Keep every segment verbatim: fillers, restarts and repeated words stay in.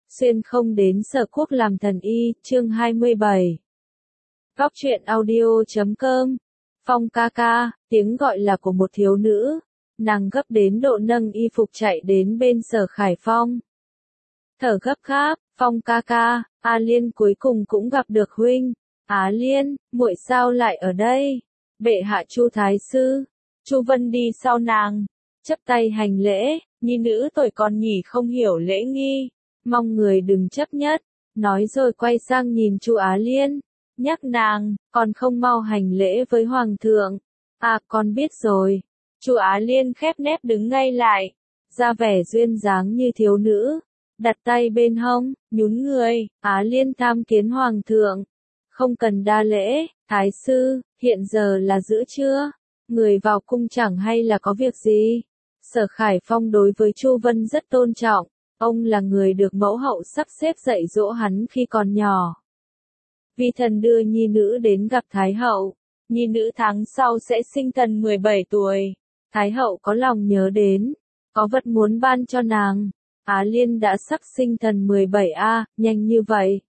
Xuyên không đến Sở Quốc làm thần y, chương hai mươi bảy. Góc truyện audio chấm com. Phong ca ca, tiếng gọi là của một thiếu nữ. Nàng gấp đến độ nâng y phục chạy đến bên Sở Khải Phong. Thở gấp gáp, Phong ca ca, A Liên cuối cùng cũng gặp được huynh. Á Liên, muội sao lại ở đây? Bệ hạ Chu Thái Sư. Chu Vân đi sau nàng, chấp tay hành lễ, nhi nữ tuổi còn nhỉ không hiểu lễ nghi. Mong người đừng chấp nhất, nói rồi quay sang nhìn Chu Á Liên, nhắc nàng, còn không mau hành lễ với Hoàng thượng. À, con biết rồi. Chu Á Liên khép nép đứng ngay lại, ra vẻ duyên dáng như thiếu nữ, đặt tay bên hông, nhún người, Á Liên tham kiến Hoàng thượng. Không cần đa lễ, Thái Sư, hiện giờ là giữa trưa, người vào cung chẳng hay là có việc gì. Sở Khải Phong đối với Chu Vân rất tôn trọng. Ông là người được mẫu hậu sắp xếp dạy dỗ hắn khi còn nhỏ. Vi thần đưa nhi nữ đến gặp Thái hậu. Nhi nữ tháng sau sẽ sinh thần mười bảy tuổi. Thái hậu có lòng nhớ đến. Có vật muốn ban cho nàng. Á Liên đã sắp sinh thần mười bảy a, nhanh như vậy.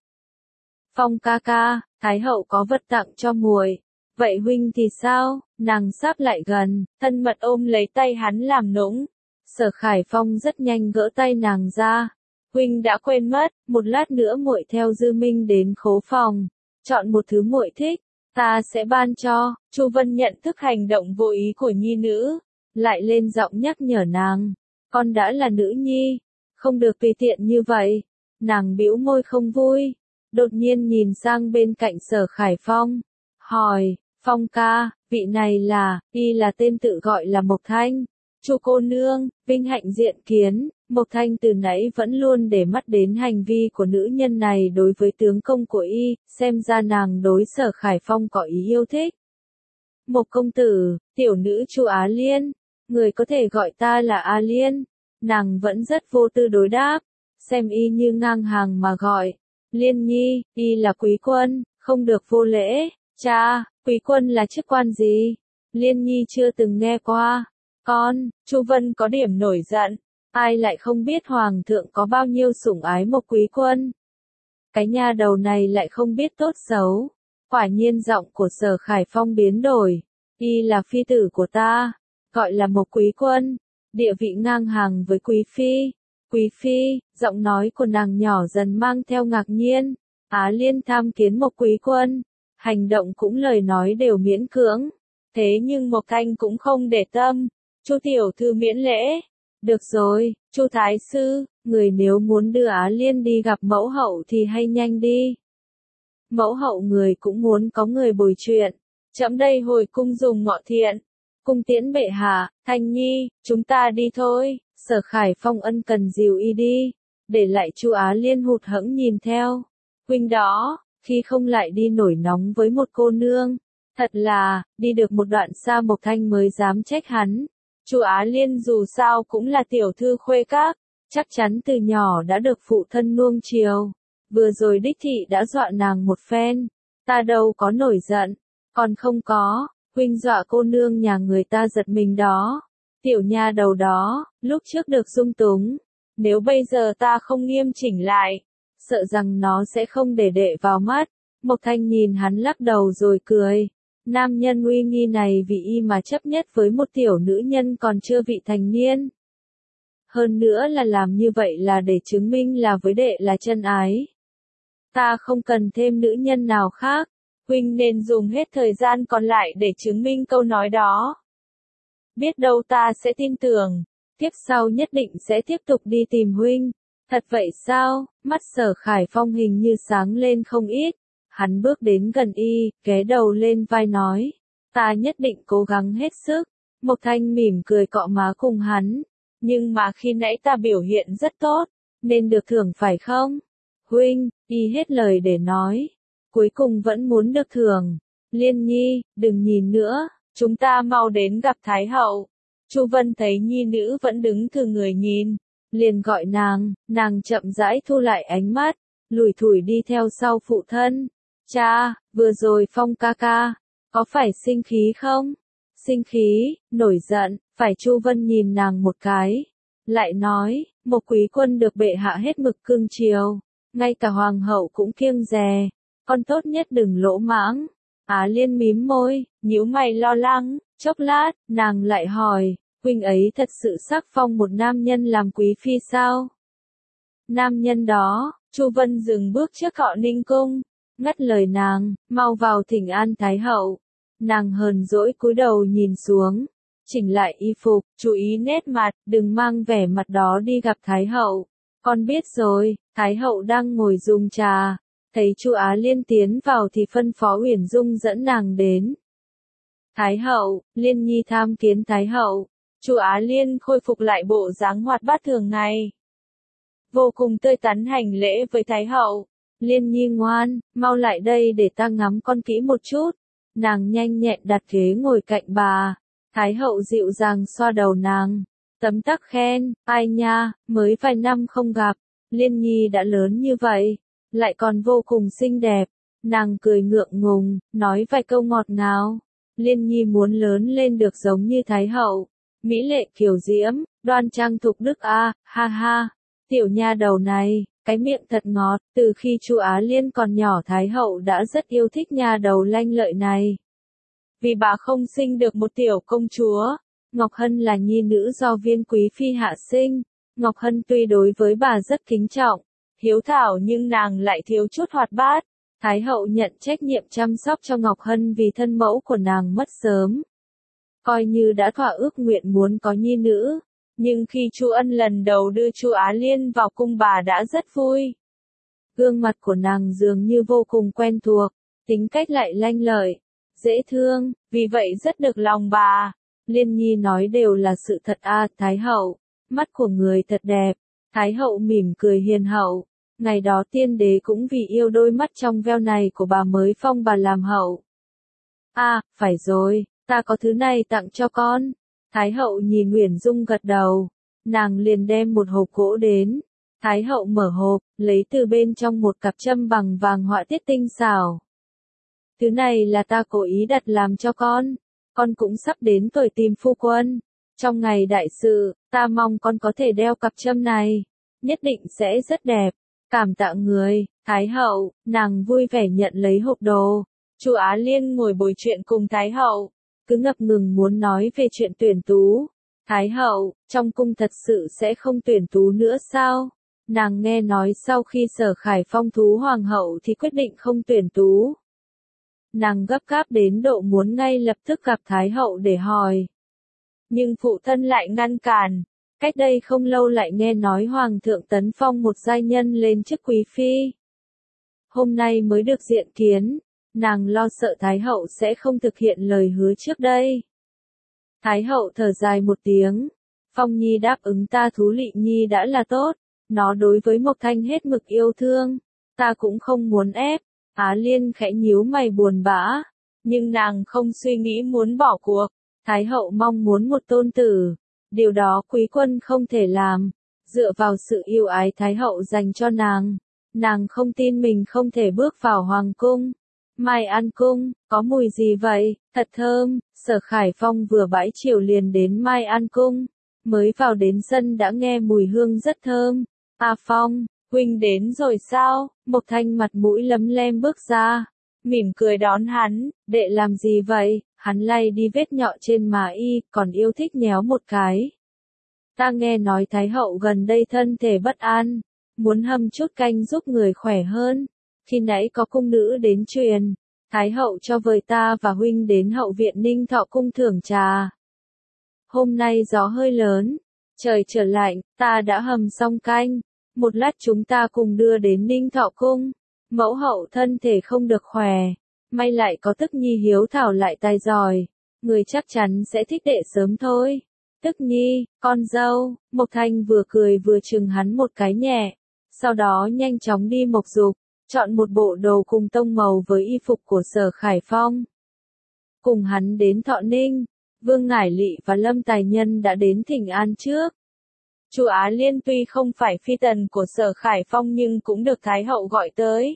Phong ca ca, Thái hậu có vật tặng cho muội. Vậy huynh thì sao? Nàng sắp lại gần, thân mật ôm lấy tay hắn làm nũng. Sở Khải Phong rất nhanh gỡ tay nàng ra. Huynh đã quên mất, một lát nữa muội theo Dư Minh đến khố phòng, chọn một thứ muội thích, ta sẽ ban cho. Chu Vân nhận thức hành động vô ý của nhi nữ, lại lên giọng nhắc nhở nàng, con đã là nữ nhi, không được tùy tiện như vậy. Nàng bĩu môi không vui, đột nhiên nhìn sang bên cạnh Sở Khải Phong, hỏi, Phong ca, vị này là, y là tên tự gọi là Mộc Thanh. Chu cô nương, vinh hạnh diện kiến. Mộc Thanh từ nãy vẫn luôn để mắt đến hành vi của nữ nhân này đối với tướng công của y, xem ra nàng đối Sở Khải Phong có ý yêu thích. Mộc công tử, tiểu nữ Chu Á Liên, người có thể gọi ta là A Liên. Nàng vẫn rất vô tư đối đáp, xem y như ngang hàng mà gọi. Liên nhi, y là quý quân, không được vô lễ. Cha, quý quân là chức quan gì? Liên nhi chưa từng nghe qua. Con, Chu Vân có điểm nổi giận, ai lại không biết Hoàng thượng có bao nhiêu sủng ái Mộc quý quân. Cái nha đầu này lại không biết tốt xấu. Quả nhiên giọng của Sở Khải Phong biến đổi, y là phi tử của ta, gọi là Mộc quý quân, địa vị ngang hàng với quý phi. Quý phi, giọng nói của nàng nhỏ dần mang theo ngạc nhiên. Á Liên tham kiến Mộc quý quân, hành động cũng lời nói đều miễn cưỡng. Thế nhưng Mộc Thanh cũng không để tâm. Chu tiểu thư miễn lễ. Được rồi, Chu Thái Sư, người nếu muốn đưa Á Liên đi gặp mẫu hậu thì hay nhanh đi. Mẫu hậu người cũng muốn có người bồi chuyện. Chậm đây hồi cung dùng ngọ thiện. Cung tiễn bệ hạ. Thanh nhi, chúng ta đi thôi. Sở Khải Phong ân cần dìu y đi, để lại Chu Á Liên hụt hẫng nhìn theo. Huynh đó, khi không lại đi nổi nóng với một cô nương. Thật là, đi được một đoạn xa Mộc Thanh mới dám trách hắn. Chu Á Liên dù sao cũng là tiểu thư khuê các, chắc chắn từ nhỏ đã được phụ thân nuông chiều. Vừa rồi đích thị đã dọa nàng một phen, ta đâu có nổi giận, còn không có, huynh dọa cô nương nhà người ta giật mình đó. Tiểu nha đầu đó, lúc trước được dung túng, nếu bây giờ ta không nghiêm chỉnh lại, sợ rằng nó sẽ không để đệ vào mắt. Mộc Thanh nhìn hắn lắc đầu rồi cười. Nam nhân uy nghi này vì y mà chấp nhất với một tiểu nữ nhân còn chưa vị thành niên. Hơn nữa là làm như vậy là để chứng minh là với đệ là chân ái. Ta không cần thêm nữ nhân nào khác, huynh nên dùng hết thời gian còn lại để chứng minh câu nói đó. Biết đâu ta sẽ tin tưởng, tiếp sau nhất định sẽ tiếp tục đi tìm huynh. Thật vậy sao? Mắt Sở Khải Phong hình như sáng lên không ít. Hắn bước đến gần y, ghé đầu lên vai nói, ta nhất định cố gắng hết sức. Mộc Thanh mỉm cười cọ má cùng hắn, nhưng mà khi nãy ta biểu hiện rất tốt, nên được thưởng phải không? Huynh, y hết lời để nói, cuối cùng vẫn muốn được thưởng. Liên nhi, đừng nhìn nữa, chúng ta mau đến gặp Thái hậu. Chu Vân thấy nhi nữ vẫn đứng thừa người nhìn, liền gọi nàng, nàng chậm rãi thu lại ánh mắt, lủi thủi đi theo sau phụ thân. Cha, vừa rồi Phong ca ca, có phải sinh khí không? Sinh khí, nổi giận, phải. Chu Vân nhìn nàng một cái, lại nói, Một quý quân được bệ hạ hết mực cưng chiều, ngay cả hoàng hậu cũng kiêng dè, con tốt nhất đừng lỗ mãng. Á Liên mím môi, nhíu mày lo lắng, chốc lát, nàng lại hỏi, huynh ấy thật sự sắc phong một nam nhân làm quý phi sao? Nam nhân đó, Chu Vân dừng bước trước họ Ninh cung, ngắt lời nàng, mau vào thỉnh an Thái hậu. Nàng hờn dỗi cúi đầu nhìn xuống, chỉnh lại y phục, chú ý nét mặt, đừng mang vẻ mặt đó đi gặp Thái hậu. Con biết rồi. Thái hậu đang ngồi dùng trà, thấy Chu Á Liên tiến vào thì phân phó Uyển Dung dẫn nàng đến. Thái hậu, Liên Nhi tham kiến Thái hậu. Chu Á Liên khôi phục lại bộ dáng hoạt bát thường ngày, vô cùng tươi tắn hành lễ với Thái hậu. Liên Nhi ngoan, mau lại đây để ta ngắm con kỹ một chút. Nàng nhanh nhẹn đặt ghế ngồi cạnh bà. Thái hậu dịu dàng xoa đầu nàng, tấm tắc khen, ai nha, mới vài năm không gặp, Liên Nhi đã lớn như vậy, lại còn vô cùng xinh đẹp. Nàng cười ngượng ngùng, nói vài câu ngọt ngào. Liên Nhi muốn lớn lên được giống như Thái hậu, mỹ lệ kiều diễm, đoan trang thục đức a, ha ha. Tiểu nha đầu này, cái miệng thật ngọt, từ khi Chu Á Liên còn nhỏ Thái hậu đã rất yêu thích nha đầu lanh lợi này. Vì bà không sinh được một tiểu công chúa, Ngọc Hân là nhi nữ do viên quý phi hạ sinh. Ngọc Hân tuy đối với bà rất kính trọng, hiếu thảo nhưng nàng lại thiếu chút hoạt bát. Thái hậu nhận trách nhiệm chăm sóc cho Ngọc Hân vì thân mẫu của nàng mất sớm. Coi như đã thỏa ước nguyện muốn có nhi nữ, nhưng khi Chu Ân lần đầu đưa Chu Á Liên vào cung bà đã rất vui. Gương mặt của nàng dường như vô cùng quen thuộc, tính cách lại lanh lợi, dễ thương, vì vậy rất được lòng bà. Liên Nhi nói đều là sự thật a, Thái hậu, mắt của người thật đẹp. Thái hậu mỉm cười hiền hậu, ngày đó tiên đế cũng vì yêu đôi mắt trong veo này của bà mới phong bà làm hậu. À, phải rồi, ta có thứ này tặng cho con. Thái hậu nhìn Uyển Dung gật đầu, nàng liền đem một hộp gỗ đến. Thái hậu mở hộp, lấy từ bên trong một cặp châm bằng vàng họa tiết tinh xảo. Thứ này là ta cố ý đặt làm cho con, con cũng sắp đến tuổi tìm phu quân. Trong ngày đại sự, ta mong con có thể đeo cặp châm này, nhất định sẽ rất đẹp. Cảm tạ người, Thái hậu, nàng vui vẻ nhận lấy hộp đồ. Chu Á Liên ngồi bồi chuyện cùng Thái hậu, cứ ngập ngừng muốn nói về chuyện tuyển tú. Thái hậu, trong cung thật sự sẽ không tuyển tú nữa sao? Nàng nghe nói sau khi Sở Khải phong thú hoàng hậu thì quyết định không tuyển tú. Nàng gấp gáp đến độ muốn ngay lập tức gặp Thái hậu để hỏi. Nhưng phụ thân lại ngăn cản. Cách đây không lâu lại nghe nói Hoàng thượng tấn phong một giai nhân lên chức quý phi. Hôm nay mới được diện kiến, nàng lo sợ Thái hậu sẽ không thực hiện lời hứa trước đây. Thái hậu thở dài một tiếng, Phong Nhi đáp ứng ta Thú Lị Nhi đã là tốt, nó đối với Mộc Thanh hết mực yêu thương, ta cũng không muốn ép. Á Liên khẽ nhíu mày buồn bã, nhưng nàng không suy nghĩ muốn bỏ cuộc. Thái hậu mong muốn một tôn tử, điều đó quý quân không thể làm. Dựa vào sự yêu ái Thái hậu dành cho nàng, nàng không tin mình không thể bước vào hoàng cung. Mai An cung, có mùi gì vậy? Thật thơm. Sở Khải Phong vừa bãi chiều liền đến Mai An cung, mới vào đến sân đã nghe mùi hương rất thơm. A Phong, huynh đến rồi sao? Mộc Thanh mặt mũi lấm lem bước ra, mỉm cười đón hắn. Đệ làm gì vậy? Hắn lay đi vết nhọ trên má y, còn yêu thích nhéo một cái. Ta nghe nói Thái hậu gần đây thân thể bất an, muốn hâm chút canh giúp người khỏe hơn. Khi nãy có cung nữ đến truyền, Thái hậu cho vời ta và huynh đến hậu viện Ninh Thọ cung thưởng trà. Hôm nay gió hơi lớn, trời trở lạnh, ta đã hầm xong canh, một lát chúng ta cùng đưa đến Ninh Thọ cung. Mẫu hậu thân thể không được khỏe, may lại có Tức Nhi hiếu thảo lại tài giỏi, người chắc chắn sẽ thích đệ sớm thôi. Tức Nhi, con dâu. Mộc Thanh vừa cười vừa chừng hắn một cái nhẹ, sau đó nhanh chóng đi mộc dục, chọn một bộ đồ cùng tông màu với y phục của Sở Khải Phong. Cùng hắn đến Thọ Ninh, Vương Ngải Lị và Lâm Tài Nhân đã đến thỉnh an trước. Chu Á Liên tuy không phải phi tần của Sở Khải Phong nhưng cũng được Thái hậu gọi tới.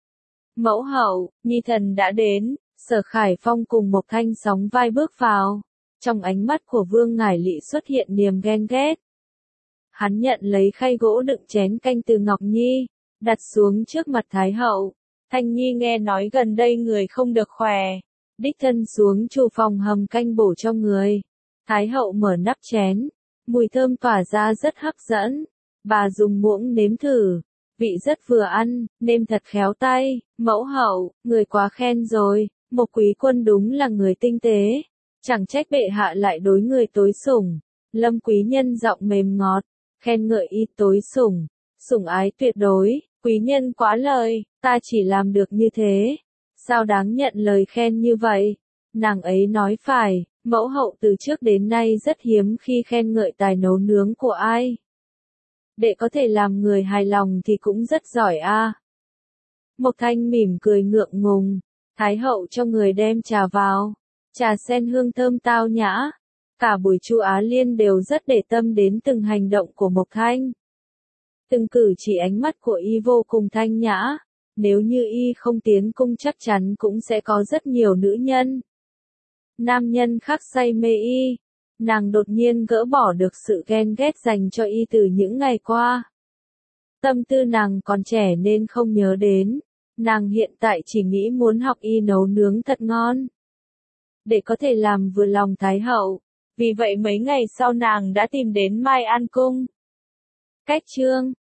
Mẫu hậu, nhi thần đã đến. Sở Khải Phong cùng Mộc Thanh sóng vai bước vào. Trong ánh mắt của Vương Ngải Lị xuất hiện niềm ghen ghét. Hắn nhận lấy khay gỗ đựng chén canh từ Ngọc Nhi, đặt xuống trước mặt Thái hậu. Thanh Nhi nghe nói gần đây người không được khỏe, đích thân xuống chủ phòng hầm canh bổ cho người. Thái hậu mở nắp chén, mùi thơm tỏa ra rất hấp dẫn. Bà dùng muỗng nếm thử, vị rất vừa ăn, nêm thật khéo tay. Mẫu hậu, người quá khen rồi, Mộc Quý Quân đúng là người tinh tế. Chẳng trách bệ hạ lại đối người tối sủng. Lâm quý nhân giọng mềm ngọt, khen ngợi y tối sủng, sủng ái tuyệt đối. Quý nhân quá lời, ta chỉ làm được như thế. Sao đáng nhận lời khen như vậy? Nàng ấy nói phải, mẫu hậu từ trước đến nay rất hiếm khi khen ngợi tài nấu nướng của ai. Để có thể làm người hài lòng thì cũng rất giỏi a. À. Mộc Thanh mỉm cười ngượng ngùng, Thái hậu cho người đem trà vào. Trà sen hương thơm tao nhã. Cả buổi Chu Á Liên đều rất để tâm đến từng hành động của Mộc Thanh. Từng cử chỉ ánh mắt của y vô cùng thanh nhã. Nếu như y không tiến cung chắc chắn cũng sẽ có rất nhiều nữ nhân. Nam nhân khác say mê y. Nàng đột nhiên gỡ bỏ được sự ghen ghét dành cho y từ những ngày qua. Tâm tư nàng còn trẻ nên không nhớ đến. Nàng hiện tại chỉ nghĩ muốn học y nấu nướng thật ngon. Để có thể làm vừa lòng Thái hậu. Vì vậy mấy ngày sau nàng đã tìm đến Mai An Cung. Cách chương